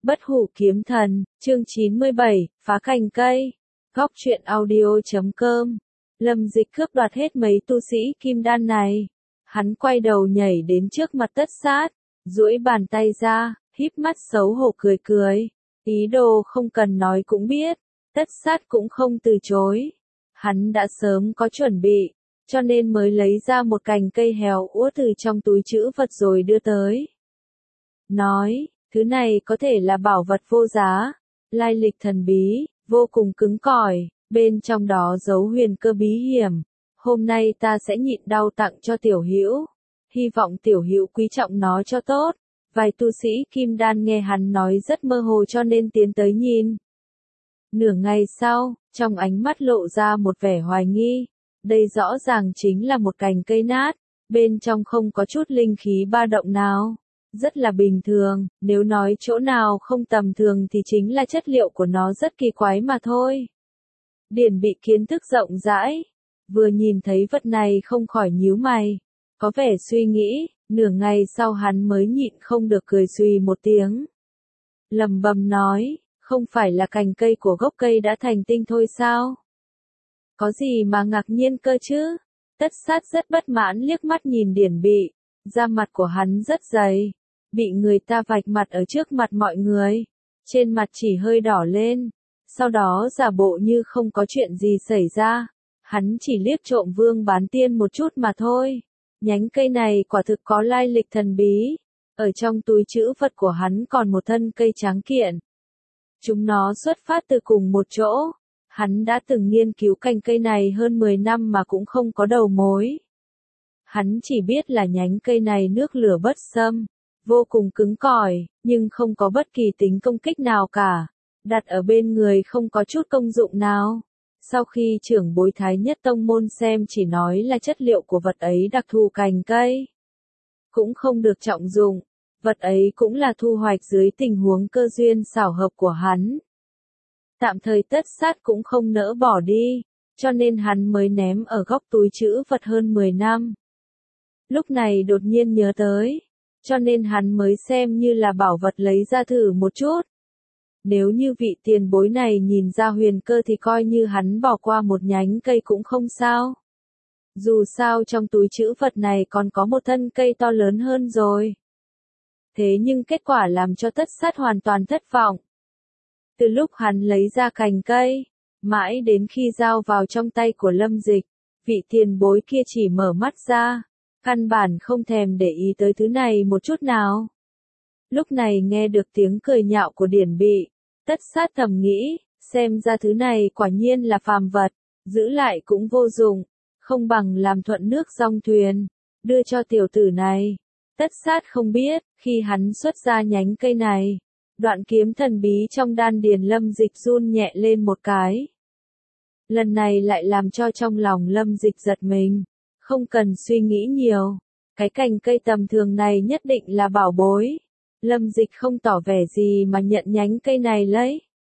Bất hủ kiếm thần, chương 97, phá cành cây. Góc truyện audio.com. Lâm Dịch cướp đoạt hết mấy tu sĩ kim đan này. Hắn quay đầu nhảy đến trước mặt Tất Sát, duỗi bàn tay ra, híp mắt xấu hổ cười cười. Ý đồ không cần nói cũng biết, Tất Sát cũng không từ chối. Hắn đã sớm có chuẩn bị, cho nên mới lấy ra một cành cây héo úa từ trong túi trữ vật rồi đưa tới. Nói, thứ này có thể là bảo vật vô giá, lai lịch thần bí, vô cùng cứng cỏi, bên trong đó giấu huyền cơ bí hiểm. Hôm nay ta sẽ nhịn đau tặng cho Tiểu Hữu, hy vọng Tiểu Hữu quý trọng nó cho tốt. Vài tu sĩ kim đan nghe hắn nói rất mơ hồ cho nên tiến tới nhìn. Nửa ngày sau, trong ánh mắt lộ ra một vẻ hoài nghi. Đây rõ ràng chính là một cành cây nát, bên trong không có chút linh khí ba động nào. Rất là bình thường, nếu nói chỗ nào không tầm thường thì chính là chất liệu của nó rất kỳ quái mà thôi. Điển bị kiến thức rộng rãi, vừa nhìn thấy vật này không khỏi nhíu mày, có vẻ suy nghĩ, nửa ngày sau hắn mới nhịn không được cười suy một tiếng. Lầm bầm nói, không phải là cành cây của gốc cây đã thành tinh thôi sao? Có gì mà ngạc nhiên cơ chứ? Tất Sát rất bất mãn liếc mắt nhìn Điển bị, da mặt của hắn rất dày, bị người ta vạch mặt ở trước mặt mọi người, trên mặt chỉ hơi đỏ lên, sau đó giả bộ như không có chuyện gì xảy ra, hắn chỉ liếc trộm Vương Bán Tiên một chút mà thôi. Nhánh cây này quả thực có lai lịch thần bí, ở trong túi trữ vật của hắn còn một thân cây tráng kiện. Chúng nó xuất phát từ cùng một chỗ, hắn đã từng nghiên cứu cành cây này hơn 10 năm mà cũng không có đầu mối. Hắn chỉ biết là nhánh cây này nước lửa bất xâm, vô cùng cứng cỏi, nhưng không có bất kỳ tính công kích nào cả, đặt ở bên người không có chút công dụng nào. Sau khi trưởng bối Thái Nhất Tông môn xem chỉ nói là chất liệu của vật ấy đặc thù cành cây, cũng không được trọng dụng, vật ấy cũng là thu hoạch dưới tình huống cơ duyên xảo hợp của hắn. Tạm thời Tất Sát cũng không nỡ bỏ đi, cho nên hắn mới ném ở góc túi trữ vật hơn 10 năm. Lúc này đột nhiên nhớ tới, cho nên hắn mới xem như là bảo vật lấy ra thử một chút. Nếu như vị tiền bối này nhìn ra huyền cơ thì coi như hắn bỏ qua một nhánh cây cũng không sao. Dù sao trong túi trữ vật này còn có một thân cây to lớn hơn rồi. Thế nhưng kết quả làm cho Tất Sát hoàn toàn thất vọng. Từ lúc hắn lấy ra cành cây, mãi đến khi giao vào trong tay của Lâm Dịch, vị tiền bối kia chỉ mở mắt ra, căn bản không thèm để ý tới thứ này một chút nào. Lúc này nghe được tiếng cười nhạo của Điển bị, Tất Sát thầm nghĩ, xem ra thứ này quả nhiên là phàm vật, giữ lại cũng vô dụng, không bằng làm thuận nước dong thuyền, đưa cho tiểu tử này. Tất Sát không biết, khi hắn xuất ra nhánh cây này, đoạn kiếm thần bí trong đan điền Lâm Dịch run nhẹ lên một cái. Lần này lại làm cho trong lòng Lâm Dịch giật mình, không cần suy nghĩ nhiều, cái cành cây tầm thường này nhất định là bảo bối. Lâm Dịch không tỏ vẻ gì mà nhận nhánh cây này lấy.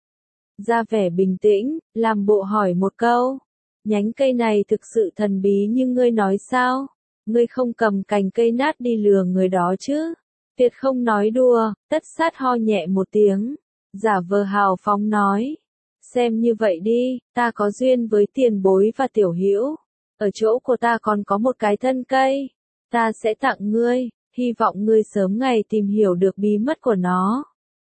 Ra vẻ bình tĩnh, làm bộ hỏi một câu. Nhánh cây này thực sự thần bí như ngươi nói sao? Ngươi không cầm cành cây nát đi lừa người đó chứ? Tuyệt không nói đùa. Tất Sát ho nhẹ một tiếng, giả vờ hào phóng nói. Xem như vậy đi, ta có duyên với tiền bối và Tiểu Hữu. Ở chỗ của ta còn có một cái thân cây. Ta sẽ tặng ngươi, hy vọng ngươi sớm ngày tìm hiểu được bí mật của nó.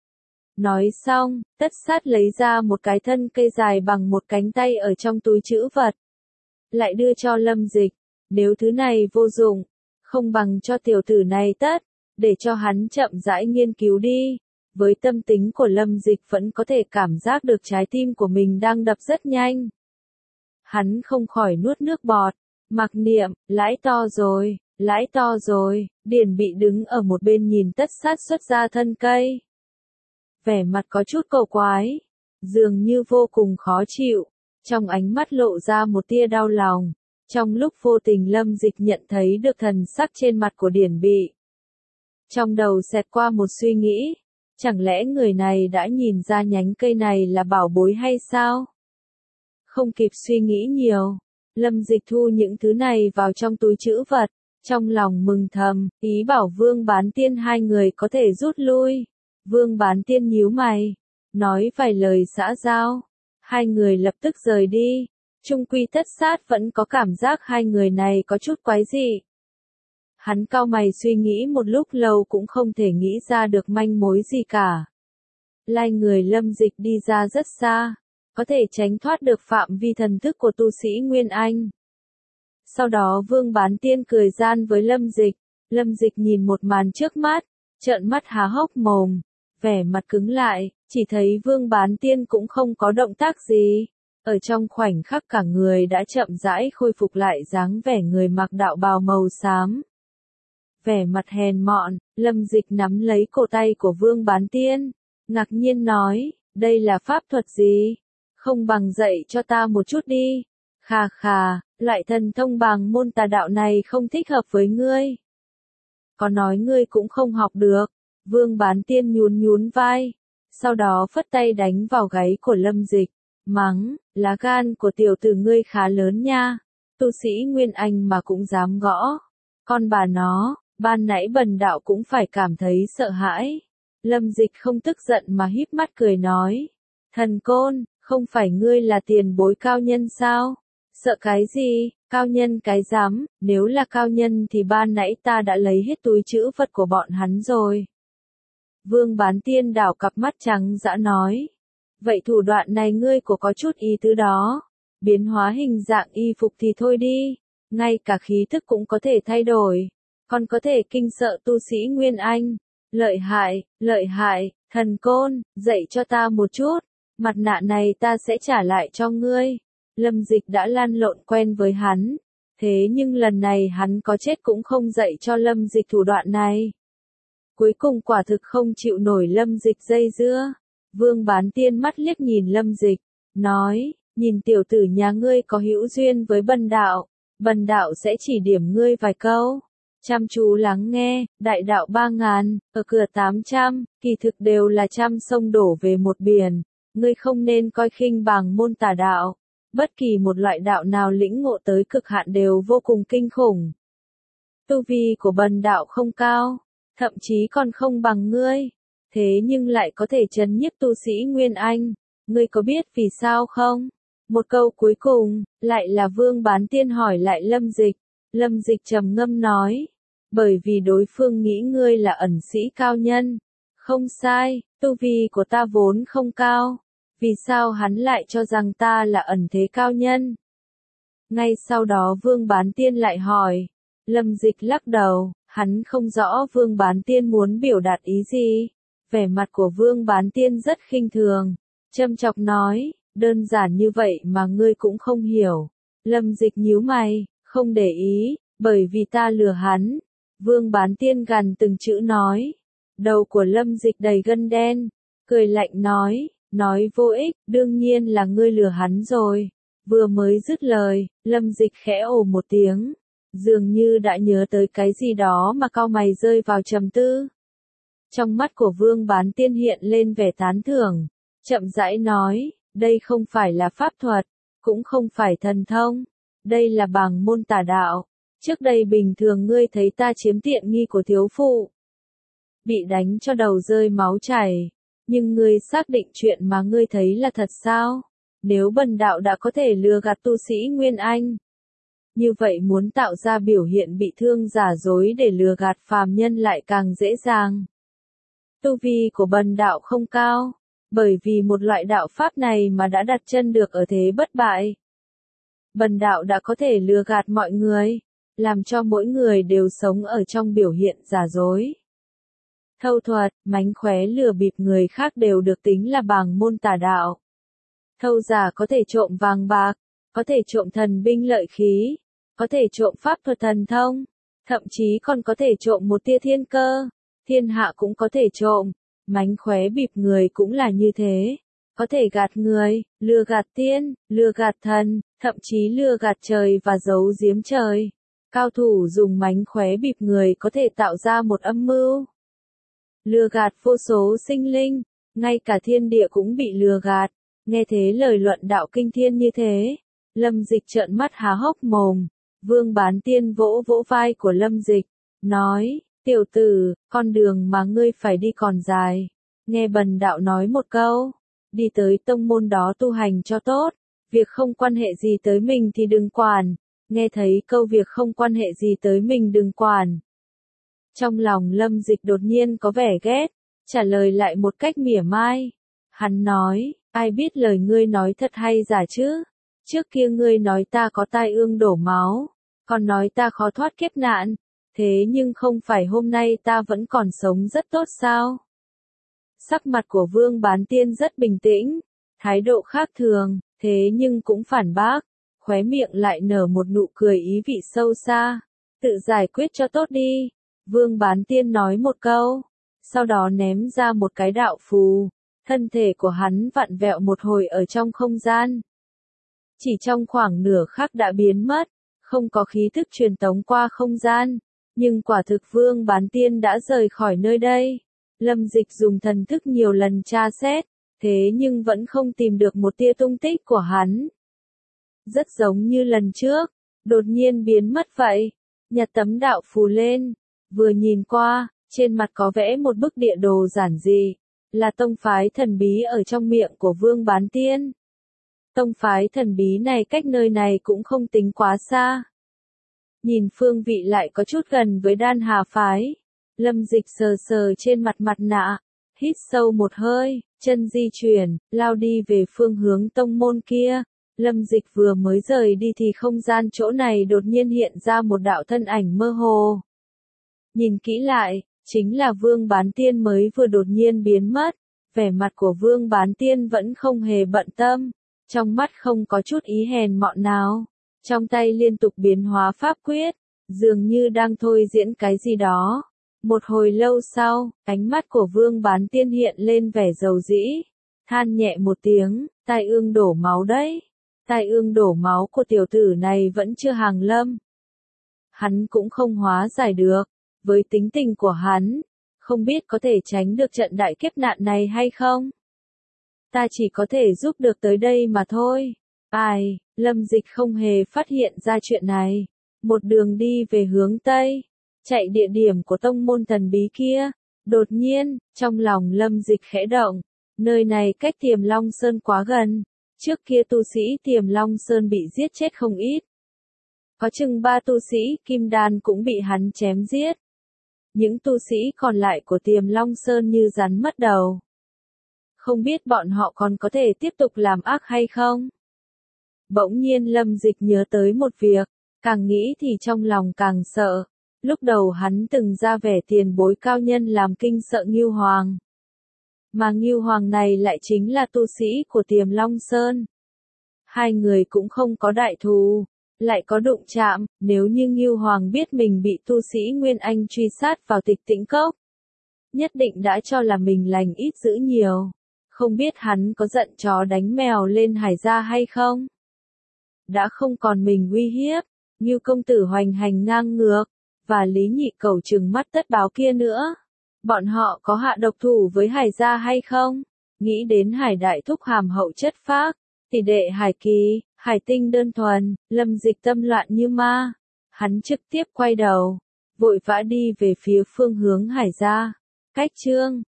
Nói xong, Tất Sát lấy ra một cái thân cây dài bằng một cánh tay ở trong túi trữ vật. Lại đưa cho Lâm Dịch, nếu thứ này vô dụng, không bằng cho tiểu tử này tất, để cho hắn chậm rãi nghiên cứu đi. Với tâm tính của Lâm Dịch vẫn có thể cảm giác được trái tim của mình đang đập rất nhanh. Hắn không khỏi nuốt nước bọt, mặc niệm, lãi to rồi. Lãi to rồi. Điển bị đứng ở một bên nhìn Tất Sát xuất ra thân cây. Vẻ mặt có chút cầu quái, dường như vô cùng khó chịu, trong ánh mắt lộ ra một tia đau lòng. Trong lúc vô tình Lâm Dịch nhận thấy được thần sắc trên mặt của Điển bị. Trong đầu xẹt qua một suy nghĩ, chẳng lẽ người này đã nhìn ra nhánh cây này là bảo bối hay sao? Không kịp suy nghĩ nhiều, Lâm Dịch thu những thứ này vào trong túi trữ vật. Trong lòng mừng thầm, ý bảo Vương Bán Tiên hai người có thể rút lui. Vương Bán Tiên nhíu mày, nói vài lời xã giao. Hai người lập tức rời đi. Trung Quy Tất Sát vẫn có cảm giác hai người này có chút quái dị. Hắn cau mày suy nghĩ một lúc lâu cũng không thể nghĩ ra được manh mối gì cả. Lai người Lâm Dịch đi ra rất xa, có thể tránh thoát được phạm vi thần thức của tu sĩ Nguyên Anh. Sau đó Vương Bán Tiên cười gian với Lâm Dịch. Lâm Dịch nhìn một màn trước mắt, trợn mắt há hốc mồm, vẻ mặt cứng lại, chỉ thấy Vương Bán Tiên cũng không có động tác gì. Ở trong khoảnh khắc cả người đã chậm rãi khôi phục lại dáng vẻ người mặc đạo bào màu xám. Vẻ mặt hèn mọn, Lâm Dịch nắm lấy cổ tay của Vương Bán Tiên, ngạc nhiên nói, đây là pháp thuật gì? Không bằng dạy cho ta một chút đi. Khà khà, loại thần thông bằng môn tà đạo này không thích hợp với ngươi. Có nói ngươi cũng không học được. Vương Bán Tiên nhún nhún vai, sau đó phất tay đánh vào gáy của Lâm Dịch, mắng, lá gan của tiểu tử ngươi khá lớn nha, tu sĩ Nguyên Anh mà cũng dám gõ. Con bà nó, ban nãy Bần đạo cũng phải cảm thấy sợ hãi. Lâm Dịch không tức giận mà híp mắt cười nói, thần côn, không phải ngươi là tiền bối cao nhân sao? Sợ cái gì, cao nhân cái dám, nếu là cao nhân thì ban nãy ta đã lấy hết túi trữ vật của bọn hắn rồi. Vương Bán Tiên đảo cặp mắt trắng dã nói, vậy thủ đoạn này ngươi có chút ý tứ đó, biến hóa hình dạng y phục thì thôi đi, ngay cả khí thức cũng có thể thay đổi, còn có thể kinh sợ tu sĩ Nguyên Anh, lợi hại, thần côn, dạy cho ta một chút, mặt nạ này ta sẽ trả lại cho ngươi. Lâm Dịch đã lăn lộn quen với hắn, thế nhưng lần này hắn có chết cũng không dạy cho Lâm Dịch thủ đoạn này. Cuối cùng quả thực không chịu nổi Lâm Dịch dây dưa. Vương Bán Tiên mắt liếc nhìn Lâm Dịch, nói, nhìn tiểu tử nhà ngươi có hữu duyên với Bần đạo sẽ chỉ điểm ngươi vài câu. Chăm chú lắng nghe, đại đạo 3000, ở cửa 800, kỳ thực đều là trăm sông đổ về một biển, ngươi không nên coi khinh bằng môn tà đạo. Bất kỳ một loại đạo nào lĩnh ngộ tới cực hạn đều vô cùng kinh khủng. Tu vi của Bần đạo không cao, thậm chí còn không bằng ngươi, thế nhưng lại có thể trấn nhiếp tu sĩ Nguyên Anh, ngươi có biết vì sao không? Một câu cuối cùng, lại là Vương Bán Tiên hỏi lại Lâm Dịch. Lâm Dịch trầm ngâm nói, bởi vì đối phương nghĩ ngươi là ẩn sĩ cao nhân. Không sai, tu vi của ta vốn không cao, vì sao hắn lại cho rằng ta là ẩn thế cao nhân? Ngay sau đó Vương Bán Tiên lại hỏi, Lâm Dịch lắc đầu, hắn không rõ Vương Bán Tiên muốn biểu đạt ý gì. Vẻ mặt của Vương Bán Tiên rất khinh thường, châm chọc nói, đơn giản như vậy mà ngươi cũng không hiểu. Lâm Dịch nhíu mày, không để ý, bởi vì ta lừa hắn. Vương Bán Tiên gằn từng chữ nói. Đầu của Lâm Dịch đầy gân đen, cười lạnh nói vô ích, đương nhiên là ngươi lừa hắn rồi. Vừa mới dứt lời, Lâm Dịch khẽ ồ một tiếng, dường như đã nhớ tới cái gì đó mà cau mày rơi vào trầm tư. Trong mắt của Vương Bán Tiên hiện lên vẻ tán thưởng, chậm rãi nói, đây không phải là pháp thuật, cũng không phải thần thông, đây là bằng môn tà đạo. Trước đây bình thường ngươi thấy ta chiếm tiện nghi của thiếu phụ, bị đánh cho đầu rơi máu chảy, nhưng ngươi xác định chuyện mà ngươi thấy là thật sao? Nếu Bần đạo đã có thể lừa gạt tu sĩ Nguyên Anh, như vậy muốn tạo ra biểu hiện bị thương giả dối để lừa gạt phàm nhân lại càng dễ dàng. Tu vi của Bần đạo không cao, bởi vì một loại đạo pháp này mà đã đặt chân được ở thế bất bại. Bần đạo đã có thể lừa gạt mọi người, làm cho mỗi người đều sống ở trong biểu hiện giả dối. Thâu thuật, mánh khóe lừa bịp người khác đều được tính là bằng môn tà đạo. Thâu giả có thể trộm vàng bạc, có thể trộm thần binh lợi khí, có thể trộm pháp thuật thần thông, thậm chí còn có thể trộm một tia thiên cơ, thiên hạ cũng có thể trộm. Mánh khóe bịp người cũng là như thế, có thể gạt người, lừa gạt tiên, lừa gạt thần, thậm chí lừa gạt trời và giấu giếm trời. Cao thủ dùng mánh khóe bịp người có thể tạo ra một âm mưu, lừa gạt vô số sinh linh, ngay cả thiên địa cũng bị lừa gạt. Nghe thế lời luận đạo kinh thiên như thế, Lâm Dịch trợn mắt há hốc mồm. Vương Bán Tiên vỗ vỗ vai của Lâm Dịch, nói, tiểu tử, con đường mà ngươi phải đi còn dài, nghe bần đạo nói một câu, đi tới tông môn đó tu hành cho tốt, việc không quan hệ gì tới mình thì đừng quản, nghe thấy câu việc không quan hệ gì tới mình đừng quản. Trong lòng Lâm Dịch đột nhiên có vẻ ghét, trả lời lại một cách mỉa mai. Hắn nói, ai biết lời ngươi nói thật hay giả chứ? Trước kia ngươi nói ta có tai ương đổ máu, còn nói ta khó thoát kiếp nạn, thế nhưng không phải hôm nay ta vẫn còn sống rất tốt sao? Sắc mặt của Vương Bán Tiên rất bình tĩnh, thái độ khác thường, thế nhưng cũng phản bác, khóe miệng lại nở một nụ cười ý vị sâu xa. Tự giải quyết cho tốt đi, Vương Bán Tiên nói một câu, sau đó ném ra một cái đạo phù, thân thể của hắn vặn vẹo một hồi ở trong không gian. Chỉ trong khoảng nửa khắc đã biến mất, không có khí thức truyền tống qua không gian, nhưng quả thực Vương Bán Tiên đã rời khỏi nơi đây. Lâm Dịch dùng thần thức nhiều lần tra xét, thế nhưng vẫn không tìm được một tia tung tích của hắn. Rất giống như lần trước, đột nhiên biến mất vậy. Nhặt tấm đạo phù lên, vừa nhìn qua, trên mặt có vẽ một bức địa đồ giản dị, là tông phái thần bí ở trong miệng của Vương Bán Tiên. Tông phái thần bí này cách nơi này cũng không tính quá xa. Nhìn phương vị lại có chút gần với Đan Hà phái. Lâm Dịch sờ sờ trên mặt mặt nạ, hít sâu một hơi, chân di chuyển, lao đi về phương hướng tông môn kia. Lâm Dịch vừa mới rời đi thì không gian chỗ này đột nhiên hiện ra một đạo thân ảnh mơ hồ. Nhìn kỹ lại, chính là Vương Bán Tiên mới vừa đột nhiên biến mất. Vẻ mặt của Vương Bán Tiên vẫn không hề bận tâm, trong mắt không có chút ý hèn mọn nào, trong tay liên tục biến hóa pháp quyết, dường như đang thôi diễn cái gì đó. Một hồi lâu sau, ánh mắt của Vương Bán Tiên hiện lên vẻ dầu dĩ, than nhẹ một tiếng, tai ương đổ máu đấy. Tai ương đổ máu của tiểu tử này vẫn chưa hàng lâm. Hắn cũng không hóa giải được, với tính tình của hắn, không biết có thể tránh được trận đại kiếp nạn này hay không. Ta chỉ có thể giúp được tới đây mà thôi. Ai, Lâm Dịch không hề phát hiện ra chuyện này. Một đường đi về hướng Tây, chạy địa điểm của tông môn thần bí kia. Đột nhiên, trong lòng Lâm Dịch khẽ động, nơi này cách Tiềm Long Sơn quá gần. Trước kia tu sĩ Tiềm Long Sơn bị giết chết không ít. Có chừng 3 tu sĩ Kim Đan cũng bị hắn chém giết. Những tu sĩ còn lại của Tiềm Long Sơn như rắn mất đầu. Không biết bọn họ còn có thể tiếp tục làm ác hay không? Bỗng nhiên Lâm Dịch nhớ tới một việc, càng nghĩ thì trong lòng càng sợ. Lúc đầu hắn từng ra vẻ tiền bối cao nhân làm kinh sợ Ngưu Hoàng. Mà Ngưu Hoàng này lại chính là tu sĩ của Tiềm Long Sơn. Hai người cũng không có đại thù, lại có đụng chạm, nếu như Ngưu Hoàng biết mình bị tu sĩ Nguyên Anh truy sát vào Tịch Tĩnh Cốc, nhất định đã cho là mình lành ít dữ nhiều. Không biết hắn có giận chó đánh mèo lên Hải gia hay không? Đã không còn mình uy hiếp, Ngưu công tử hoành hành ngang ngược, và Lý Nhị Cẩu trừng mắt tất báo kia nữa. Bọn họ có hạ độc thủ với Hải gia hay không? Nghĩ đến Hải đại thúc hàm hậu chất phác, tỷ đệ Hải Kỳ, Hải Tinh đơn thuần, Lâm Dịch tâm loạn như ma. Hắn trực tiếp quay đầu, vội vã đi về phía phương hướng Hải gia. Cách chương